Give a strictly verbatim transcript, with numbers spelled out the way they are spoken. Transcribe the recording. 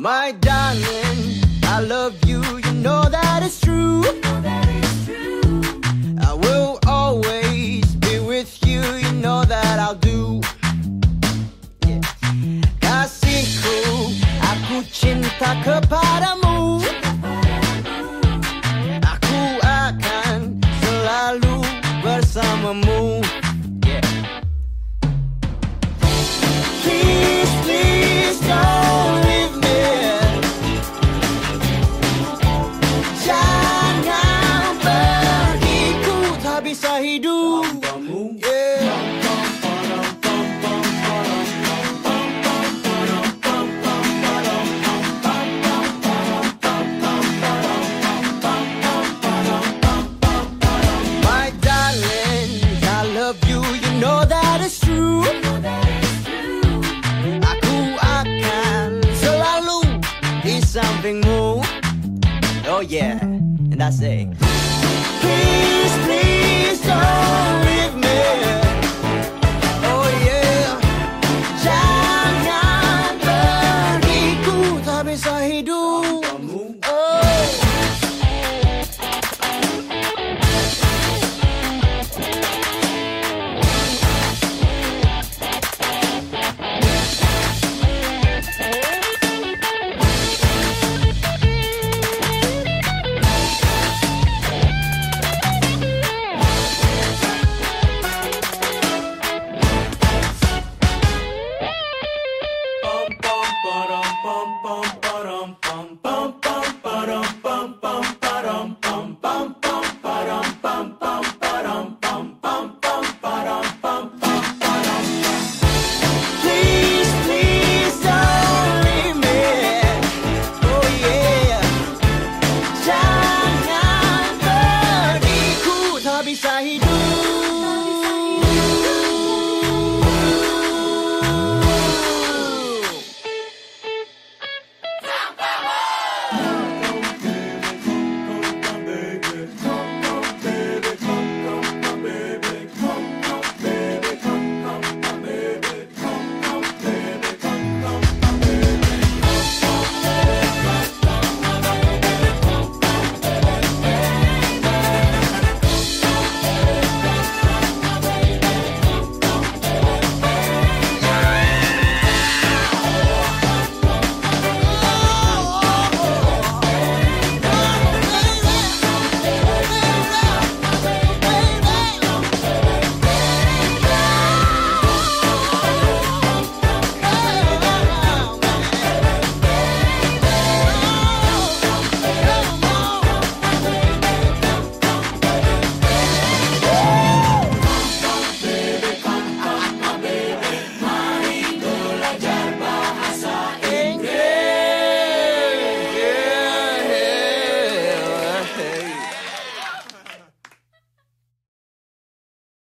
My darling, I love you, you know that it's true. I will always be with you, you know that I'll do. Yeah. Kasihku, aku cinta kepadamu. Aku akan selalu bersamamu. Yeah. Please, please don't leave me. Jangan pergi, ku tak bisa hidup. Yeah. My darling, I love you, you know that it's true. Aku akan selalu di sampingmu. Oh yeah, and I say, please, please don't leave me. Oh yeah, jangan pergi, ku tak bisa hidup. Oh. Please, please don't leave me. Oh yeah, jangan pergi, ku tak bisa hidup.